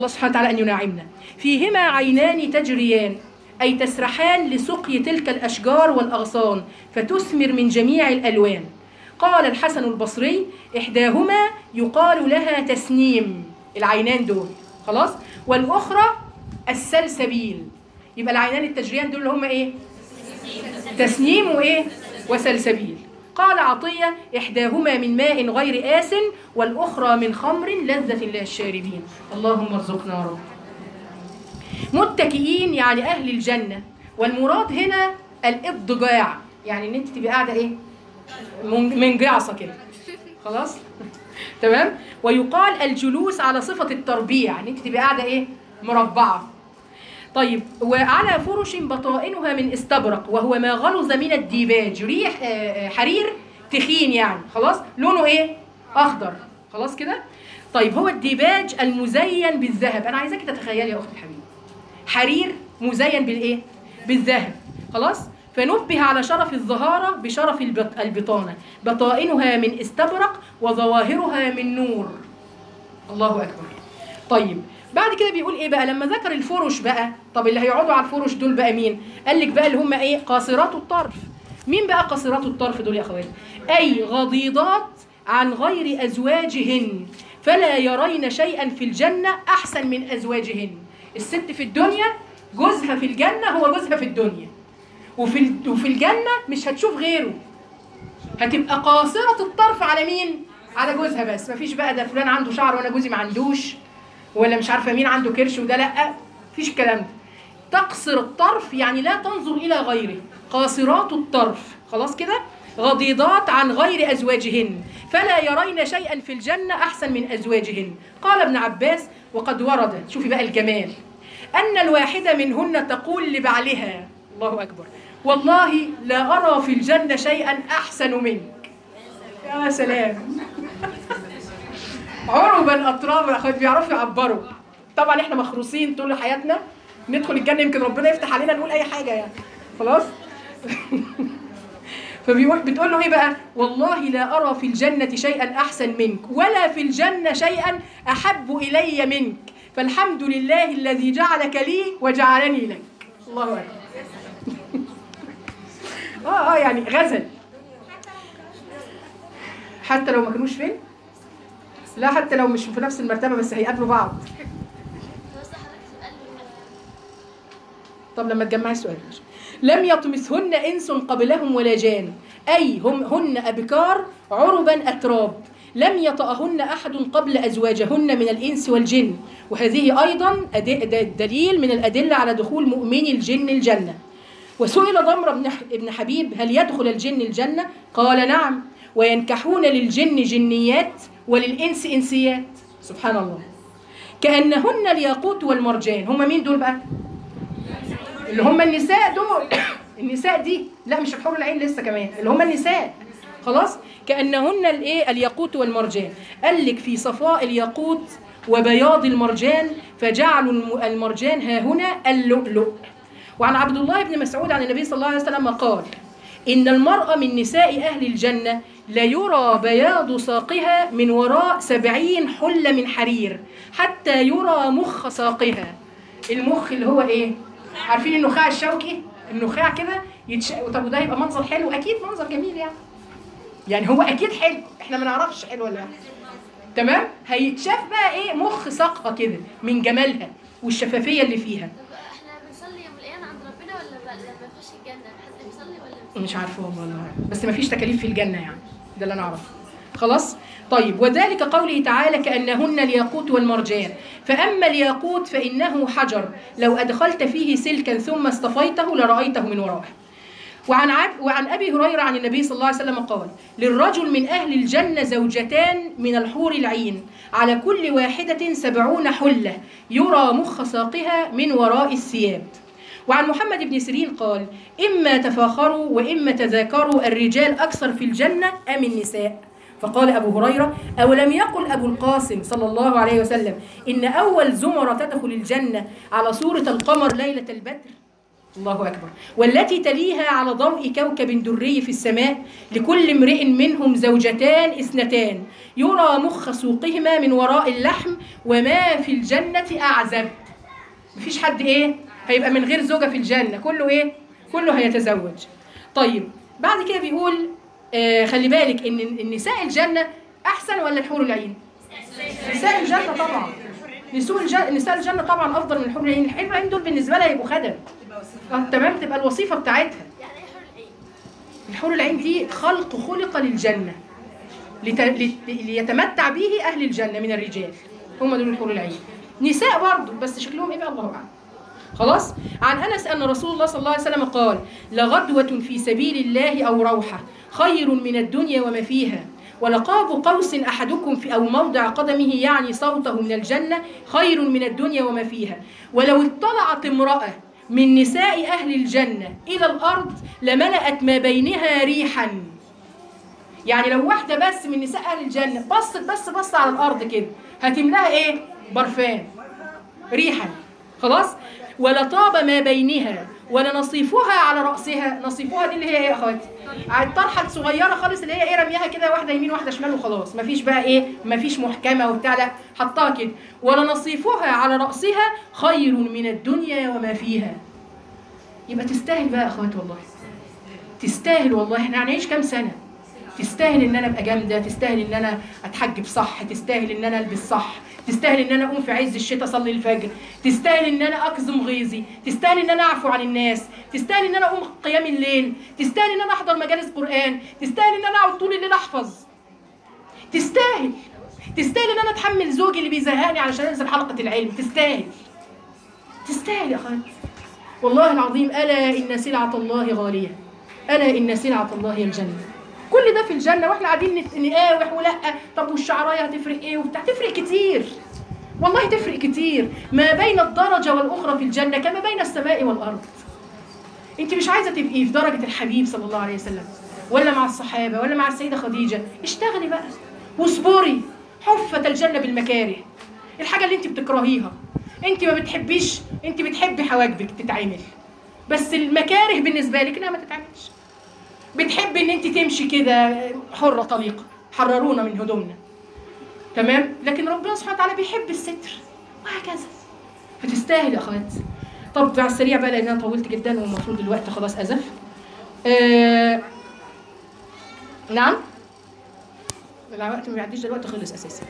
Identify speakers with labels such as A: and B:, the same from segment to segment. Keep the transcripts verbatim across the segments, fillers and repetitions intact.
A: الله سبحانه وتعالى أن ينعمنا. فيهما عينان تجريان، أي تسرحان لسقي تلك الأشجار والأغصان فتثمر من جميع الألوان. قال الحسن البصري: إحداهما يقال لها تسنيم، العينان دول خلاص، والأخرى السلسبيل. يبقى العينان التجريان دول اللي هم إيه؟ تسنيم وإيه؟ وسلسبيل. قال عطية: إحداهما من ماء غير آس والأخرى من خمر لذة للشاربين. اللهم ارزقنا يا رب. متكئين يعني أهل الجنة، والمراد هنا الإضجاع، يعني إن أنت تبقى قاعدة إيه؟ منجعصة كده خلاص؟ تمام؟ ويقال الجلوس على صفة التربيع، إن أنت تبقى قاعدة إيه؟ مربعة. طيب، وعلى فرش بطائنها من استبرق، وهو ما غلظ من الديباج، ريح حرير تخين يعني خلاص، لونه ايه؟ اخضر خلاص كده. طيب، هو الديباج المزين بالذهب. انا عايزاكي تتخيلي يا اختي الحبيبه، حرير مزين بالايه؟ بالذهب خلاص. فنبه على شرف الظهاره بشرف البطانه، بطائنها من استبرق وظواهرها من نور. الله اكبر. طيب، بعد كده بيقول ايه بقى لما ذكر الفرش بقى؟ طب اللي هيقعدوا على الفرش دول بقى مين؟ قال لك بقى اللي هم ايه؟ قاصرات الطرف. مين بقى قاصرات الطرف دول يا اخواتي؟ اي غضيضات عن غير ازواجهن، فلا يرين شيئا في الجنه احسن من ازواجهن. الست في الدنيا جوزها في الجنه هو جوزها في الدنيا، وفي وفي الجنه مش هتشوف غيره، هتبقى قاصره الطرف على مين؟ على جوزها بس. مفيش بقى ده فلان عنده شعر وانا جوزي ما عندوش، ولا مش عارفه مين عنده كرش وده لا، مفيش الكلام ده. تقصر الطرف يعني لا تنظر الى غيره، قاصرات الطرف خلاص كده، غضيضات عن غير ازواجهن، فلا يرين شيئا في الجنه احسن من ازواجهن. قال ابن عباس: وقد ورد، شوفي بقى الجمال، ان الواحده منهن تقول لبعلها، الله اكبر، والله لا ارى في الجنه شيئا احسن منك. يا سلام. عربا أطرابا، أخوات بيعرفوا يعبروا. طبعا احنا مخروصين طول حياتنا، ندخل الجنة يمكن ربنا يفتح علينا نقول أي حاجة يعني خلاص. فبيقول بتقول له إيه بقى؟ والله لا أرى في الجنة شيئا أحسن منك، ولا في الجنة شيئا أحب إلي منك، فالحمد لله الذي جعلك لي وجعلني لك. الله أكبر. آه آه يعني غزل. حتى لو ما كانوش فين؟ لا، حتى لو مش في نفس المرتبة بس هيقابلوا بعض. طب لما تجمعي السؤال. لم يطمثهن إنس قبلهم ولا جان، أي هم هن أبكار عربا أتراب، لم يطأهن أحد قبل أزواجهن من الإنس والجن. وهذه أيضا دليل من الأدلة على دخول مؤمني الجن الجنة. وسئل ضمر بن حبيب: هل يدخل الجن الجنة؟ قال: نعم، وينكحون للجن جنيات وللإنس إنسيات. سبحان الله. كأنهن الياقوت والمرجان. هم مين دول بقى؟ اللي هم النساء دول. النساء دي لا، مش الحور العين لسه كمان، اللي هم النساء خلاص. كأنهن الايه؟ الياقوت والمرجان. قال لك في صفاء الياقوت وبياض المرجان، فجعلوا المرجان ها هنا اللؤلؤ. وعن عبد الله بن مسعود عن النبي صلى الله عليه وسلم قال: إن المرأة من نساء أهل الجنة ليرى بياض ساقها من وراء سبعين حلة من حرير حتى يرى مخ ساقها. المخ اللي هو ايه؟ عارفين النخاع الشوكي؟ النخاع كده يتش... طب وده يبقى منظر حلو؟ اكيد منظر جميل يعني. يعني هو اكيد حلو، احنا ما نعرفش حلو ولا لا. تمام؟ هيتشاف بقى ايه؟ مخ ساقها كده من جمالها والشفافية اللي فيها.
B: احنا بنصلي يوم القيامة عند ربنا ولا لما نخش الجنة حد بيصلي ولا
A: مش عارفه والله، بس ما فيش تكاليف في الجنة يعني، ده اللي انا اعرفه خلاص. طيب، وذلك قوله تعالى: كأنهن الياقوت والمرجان. فأما الياقوت فإنه حجر لو أدخلت فيه سلكا ثم اصطفيته لرأيته من ورائه. وعن عب وعن أبي هريرة عن النبي صلى الله عليه وسلم قال: للرجل من أهل الجنة زوجتان من الحور العين، على كل واحدة سبعون حلة يرى مخ ساقها من وراء الثياب. وعن محمد بن سيرين قال: إما تفاخروا وإما تذاكروا الرجال أكثر في الجنة أم النساء؟ فقال أبو هريرة: أولم يقل أبو القاسم صلى الله عليه وسلم إن أول زمرة تدخل الجنة على صورة القمر ليلة البدر؟ الله أكبر. والتي تليها على ضوء كوكب دري في السماء، لكل امرئ منهم زوجتان اثنتان، يرى مخ سوقهما من وراء اللحم، وما في الجنة أعزب. مفيش حد إيه هيبقى من غير زوجة في الجنة، كله إيه كله هيتزوج. طيب بعد كده بيقول آه خلي بالك إن النساء الجنة أحسن ولا الحور العين؟ نساء الجنة طبعا. نساء الجنة نساء الجنة طبعا أفضل من الحور العين. الحور العين دول بالنسبة لها يبقوا خدم. آه تمام، تبقى الوظيفة بتاعتها.
B: يعني ايه حور العين؟
A: الحور العين دي خلق خلق للجنة لت... لت... ليتمتع به أهل الجنة من الرجال، هم دول الحور العين. نساء برضه بس شكلهم إيه بقى الله أعلم. خلاص. عن أنس أن رسول الله صلى الله عليه وسلم قال: لغدوة في سبيل الله أو روحة خير من الدنيا وما فيها، ولقاب قوس أحدكم في أو موضع قدمه يعني صوته من الجنة خير من الدنيا وما فيها. ولو اطلعت امرأة من نساء أهل الجنة إلى الأرض لملأت ما بينها ريحا. يعني لو واحدة بس من نساء أهل الجنة بصت بس بص على الأرض كده هتملاها إيه؟ برفان، ريحا. خلاص. ولطاب ما بينها ولنصيفها على رأسها. نصيفها دي اللي هي ايه يا اخواتي؟ الطرحه الصغيره خالص اللي هي ايه رميها كده واحده يمين واحده شمال وخلاص، مفيش بقى ايه مفيش محكمه وبتاع، لا حطها كده. ولنصيفها على رأسها خير من الدنيا وما فيها. يبقى تستاهل بقى يا اخواتي، والله تستاهل والله. احنا هنعيش كام سنه؟ تستاهل ان انا ابقى جامده، تستاهل ان انا اتحجب صح، تستاهل ان انا البس صح، تستاهل ان انا اقوم في عز الشتاء اصلي الفجر، تستاهل ان انا اكظم غيظي، تستاهل ان انا اعفو عن الناس، تستاهل ان انا اقوم قيام الليل، تستاهل ان انا احضر مجالس قران، تستاهل ان انا اقعد طول الليل احفظ، تستاهل تستاهل ان انا اتحمل زوجي اللي بيزهقني علشان انزل حلقه العلم، تستاهل تستاهل يا اخواتي والله العظيم. الا ان سلعه الله غاليه، الا ان سلعه الله هي الجنه. كل ده في الجنه واحنا قاعدين نقاوح ولا طب والشعرايه هتفرق ايه وبتاع؟ تفرق كتير والله، تفرق كتير. ما بين الدرجه والاخرى في الجنه كما بين السماء والارض. انت مش عايزه تبقي في درجه الحبيب صلى الله عليه وسلم ولا مع الصحابه ولا مع السيده خديجه؟ اشتغلي بقى واصبري. حفت الجنه بالمكاره، الحاجه اللي انت بتكرهيها. انت ما بتحبيش، انت بتحبي حواجبك تتعمل، بس المكاره بالنسبه لك انها ما تتعملش. بتحبي ان انت تمشي كده حره طليقه، حررونا من هدومنا، تمام؟ لكن ربنا سبحانه وتعالى بيحب الستر وهكذا. فتستاهل يا اخواتي. طب على السريع بقى لان انا طولت جدا والمفروض الوقت خلاص ازف. آه... نعم؟ الوقت ما بيعديش، الوقت خلص اساسا.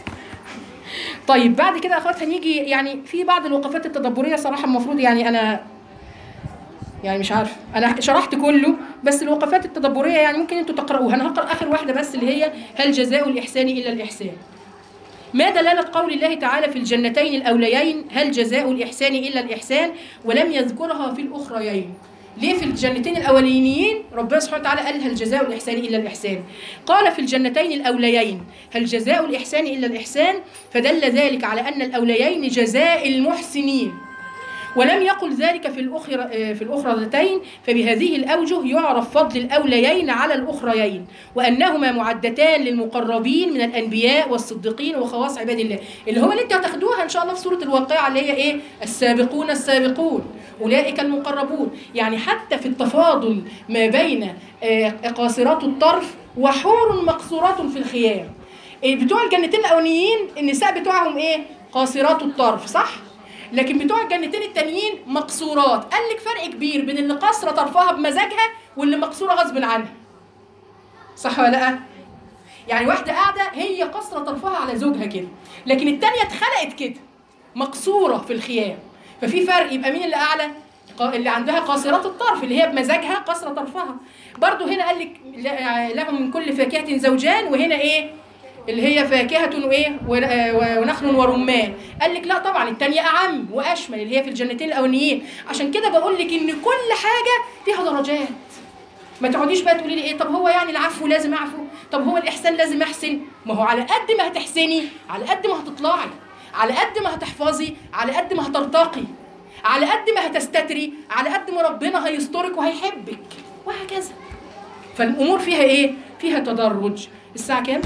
A: طيب بعد كده يا اخوات هنيجي يعني في بعض الوقفات التدبريه صراحه المفروض يعني انا يعني مش عارف انا شرحت كله، بس الوقفات التدبريه يعني ممكن انتوا تقراوها. انا هقرا اخر واحده بس اللي هي هل جزاء الاحسان الا الاحسان. ما دلاله قول الله تعالى في الجنتين الاوليين هل جزاء الاحسان الا الاحسان، ولم يذكرها في الاخريين؟ ليه في الجنتين الاوليين ربنا سبحانه وتعالى قال هل جزاء الاحسان الا الاحسان؟ قال في الجنتين الاوليين هل جزاء الاحسان الا الاحسان، فدل ذلك على ان الاوليين جزاء المحسنين، ولم يقل ذلك في الأخرى في الأخرتين. فبهذه الأوجه يعرف فضل الأوليين على الأخريين، وأنهما معدتان للمقربين من الأنبياء والصديقين وخواص عباد الله، اللي هو اللي انتوا هتاخدوها إن شاء الله في سورة الواقعة اللي هي إيه؟ السابقون السابقون أولئك المقربون. يعني حتى في التفاضل ما بين قاصرات الطرف وحور مقصورات في الخيام. بتوع الجنتين الأوليين النساء بتوعهم إيه؟ قاصرات الطرف، صح؟ لكن بتوع الجنتين التانيين مقصورات. قال لك فرق كبير بين اللي قاصره طرفها بمزاجها واللي مقصوره غصب عنها، صح ولا لا؟ يعني واحده قاعده هي قاصره طرفها على زوجها كده، لكن التانيه اتخلقت كده مقصوره في الخيام. ففي فرق. يبقى مين اللي اعلى؟ اللي عندها قاصرات الطرف اللي هي بمزاجها قاصره طرفها. برضو هنا قال لك لهم من كل فاكهه زوجان، وهنا ايه اللي هي فاكهة وايه ونخل ورمان. قال لك لا طبعا الثانيه اعم واشمل اللي هي في الجنتين الاولانيين. عشان كده بقول لك ان كل حاجه ليها درجات. ما تقعديش بقى تقولي لي ايه طب هو يعني العفو لازم اعفو، طب هو الاحسان لازم احسن. ما هو على قد ما هتحسني على قد ما هتطلعي، على قد ما هتحفظي على قد ما هترتقي، على قد ما هتستتري على قد ما ربنا هيسترك وهيحبك وهكذا. فالامور فيها ايه؟ فيها تدرج. الساعه كام؟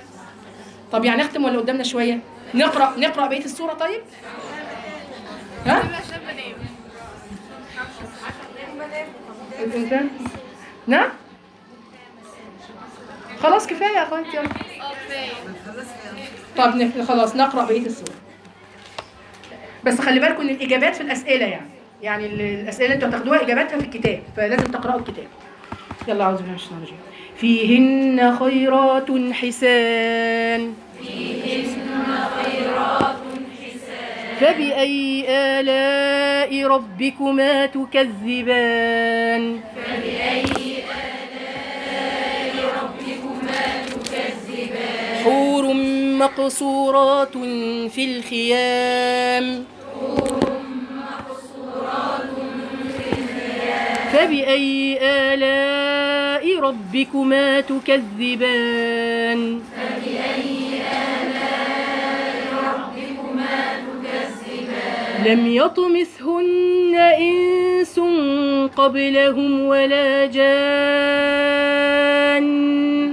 A: طب يعني نختم ولا قدامنا شويه؟ نقرا نقرا بقيه السوره طيب؟ ها؟ الإنسان. نعم خلاص كفاية يا أخواتي يلا. طب نك- خلاص نقرأ بقية السورة. بس خلي بالكم إن الإجابات في الأسئلة يعني يعني ال- الأسئلة اللي أنتوا هتاخدوها إجاباتها في الكتاب، فلازم تقرأوا الكتاب. يلا أعوذ بالله من الشيطان الرجيم. فيهن خيرات حسان فبأي آلاء ربكما تكذبان حور مقصورات في الخيام فبأي آلاء ربكما تكذبان لم يطمثهن إنس قبلهم ولا جان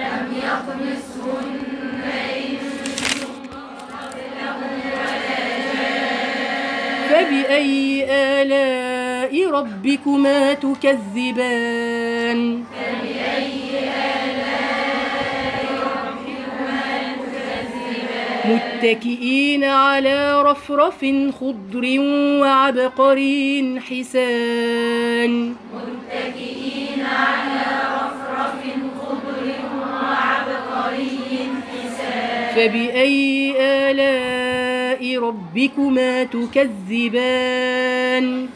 A: فبأي آلاء ربكما تكذبان متكئين على رفرف خضر وعبقري حسان فبأي آلاء ربكما تكذبان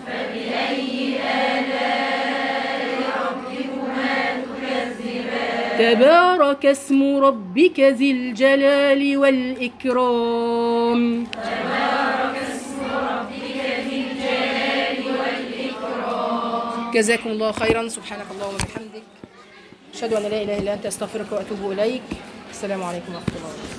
A: تبارك اسم ربك ذي الجلال والإكرام جزاكم الله خيرا. سبحانك اللهم وبحمدك أشهد أن لا إله إلا أنت أستغفرك وأتوب إليك. السلام عليكم ورحمة الله وبركاته.